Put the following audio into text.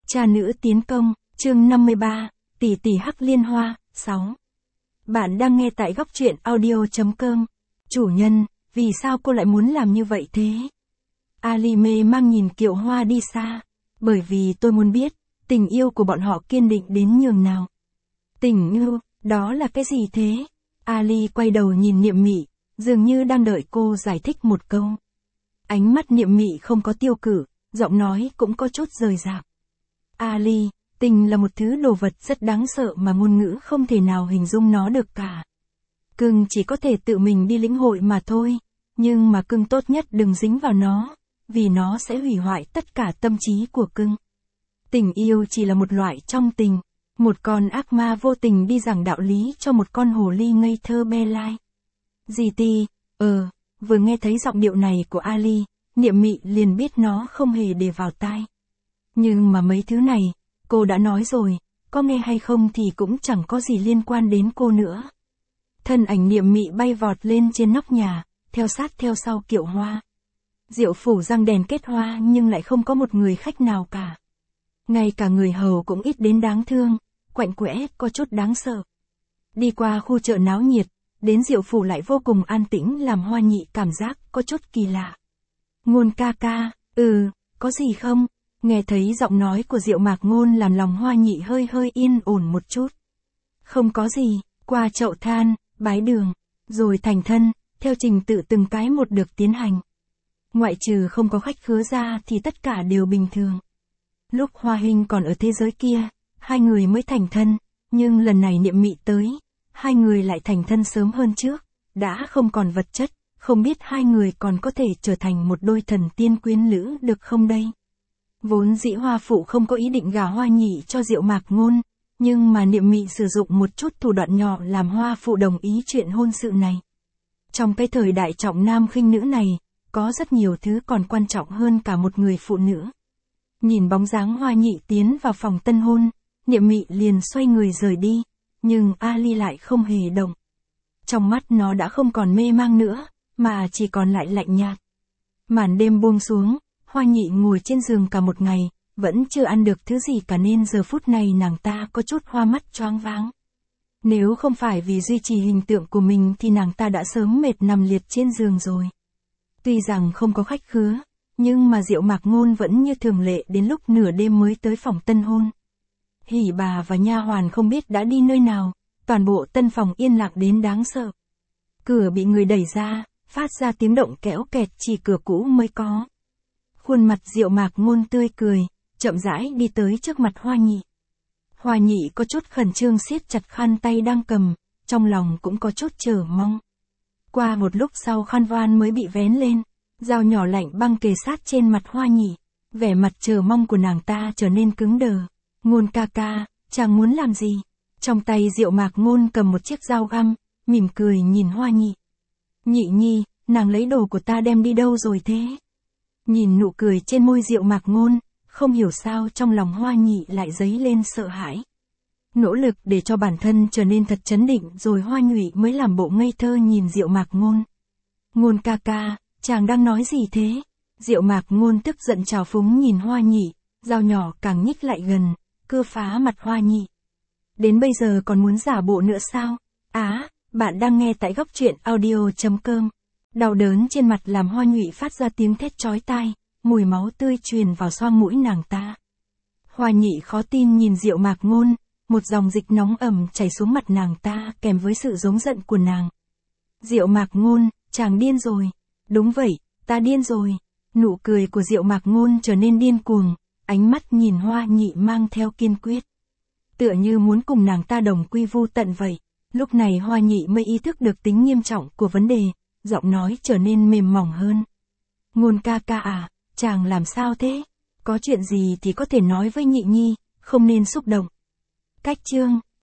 Cha nữ tiến công, chương 53, tỷ tỷ hắc liên hoa, 6. Bạn đang nghe tại góc truyện audio.com. Chủ nhân, vì sao cô lại muốn làm như vậy thế? Ali mê mang nhìn Kiệu Hoa đi xa. Bởi vì tôi muốn biết, tình yêu của bọn họ kiên định đến nhường nào. Tình yêu, đó là cái gì thế? Ali quay đầu nhìn Niệm Mị, dường như đang đợi cô giải thích một câu. Ánh mắt Niệm Mị không có tiêu cự, giọng nói cũng có chút rời rạc. Ali, tình là một thứ đồ vật rất đáng sợ mà ngôn ngữ không thể nào hình dung nó được cả. Cưng chỉ có thể tự mình đi lĩnh hội mà thôi, nhưng mà cưng tốt nhất đừng dính vào nó, vì nó sẽ hủy hoại tất cả tâm trí của cưng. Tình yêu chỉ là một loại trong tình, một con ác ma vô tình đi giảng đạo lý cho một con hồ ly ngây thơ be lai. Dì Ti, vừa nghe thấy giọng điệu này của Ali, Niệm Mị liền biết nó không hề để vào tai. Nhưng mà mấy thứ này, cô đã nói rồi, có nghe hay không thì cũng chẳng có gì liên quan đến cô nữa. Thân ảnh Niệm Mị bay vọt lên trên nóc nhà, theo sát theo sau Kiệu Hoa. Diệu phủ răng đèn kết hoa nhưng lại không có một người khách nào cả. Ngay cả người hầu cũng ít đến đáng thương, quạnh quẽ, có chút đáng sợ. Đi qua khu chợ náo nhiệt, đến Diệu phủ lại vô cùng an tĩnh làm Hoa Nhị cảm giác có chút kỳ lạ. Ngôn ca ca, có gì không? Nghe thấy giọng nói của Diệu Mạc Ngôn làm lòng Hoa Nhị hơi yên ổn một chút. Không có gì, qua chậu than, bái đường, rồi thành thân, theo trình tự từng cái một được tiến hành. Ngoại trừ không có khách khứa ra thì tất cả đều bình thường. Lúc Hoa Hinh còn ở thế giới kia, hai người mới thành thân, nhưng lần này Niệm Mị tới, hai người lại thành thân sớm hơn trước, đã không còn vật chất, không biết hai người còn có thể trở thành một đôi thần tiên quyến lữ được không đây? Vốn dĩ Hoa phụ không có ý định gả Hoa Nhị cho Diệu Mạc Ngôn, nhưng mà Niệm Mị sử dụng một chút thủ đoạn nhỏ làm Hoa phụ đồng ý chuyện hôn sự này. Trong cái thời đại trọng nam khinh nữ này, có rất nhiều thứ còn quan trọng hơn cả một người phụ nữ. Nhìn bóng dáng Hoa Nhị tiến vào phòng tân hôn, Niệm Mị liền xoay người rời đi, nhưng Ali lại không hề động. Trong mắt nó đã không còn mê mang nữa, mà chỉ còn lại lạnh nhạt. Màn đêm buông xuống, Hoa Nhị ngồi trên giường cả một ngày, vẫn chưa ăn được thứ gì cả nên giờ phút này nàng ta có chút hoa mắt choáng váng. Nếu không phải vì duy trì hình tượng của mình thì nàng ta đã sớm mệt nằm liệt trên giường rồi. Tuy rằng không có khách khứa, nhưng mà Diệu Mạc Ngôn vẫn như thường lệ đến lúc nửa đêm mới tới phòng tân hôn. Hỉ bà và nha hoàn không biết đã đi nơi nào, toàn bộ tân phòng yên lặng đến đáng sợ. Cửa bị người đẩy ra, phát ra tiếng động kéo kẹt chỉ cửa cũ mới có. Khuôn mặt Diệu Mạc Ngôn tươi cười, chậm rãi đi tới trước mặt Hoa Nhị. Hoa Nhị có chút khẩn trương siết chặt khăn tay đang cầm, trong lòng cũng có chút chờ mong. Qua một lúc sau khăn voan mới bị vén lên, dao nhỏ lạnh băng kề sát trên mặt Hoa Nhị, vẻ mặt chờ mong của nàng ta trở nên cứng đờ. Ngôn ca ca, chàng muốn làm gì? Trong tay Diệu Mạc Ngôn cầm một chiếc dao găm, mỉm cười nhìn Hoa Nhị. Nhị nhi, nàng lấy đồ của ta đem đi đâu rồi thế? Nhìn nụ cười trên môi Diệu Mạc Ngôn, không hiểu sao trong lòng Hoa Nhị lại dấy lên sợ hãi. Nỗ lực để cho bản thân trở nên thật trấn định rồi Hoa Nhụy mới làm bộ ngây thơ nhìn Diệu Mạc Ngôn. Ngôn ca ca, chàng đang nói gì thế? Diệu Mạc Ngôn tức giận trào phúng nhìn Hoa Nhị, dao nhỏ càng nhích lại gần, cưa phá mặt Hoa Nhị. Đến bây giờ còn muốn giả bộ nữa sao? Bạn đang nghe tại góc truyện audio.com. Đau đớn trên mặt làm Hoa Nhụy phát ra tiếng thét chói tai, mùi máu tươi truyền vào xoang mũi nàng ta. Hoa Nhị khó tin nhìn Diệu Mạc Ngôn, một dòng dịch nóng ẩm chảy xuống mặt nàng ta kèm với sự giống giận của nàng. Diệu Mạc Ngôn, chàng điên rồi. Đúng vậy, ta điên rồi. Nụ cười của Diệu Mạc Ngôn trở nên điên cuồng, ánh mắt nhìn Hoa Nhị mang theo kiên quyết. Tựa như muốn cùng nàng ta đồng quy vu tận vậy. Lúc này Hoa Nhị mới ý thức được tính nghiêm trọng của vấn đề, giọng nói trở nên mềm mỏng hơn. Ngôn ca ca à, chàng làm sao thế? Có chuyện gì thì có thể nói với Nhị nhi, không nên xúc động. Cách chương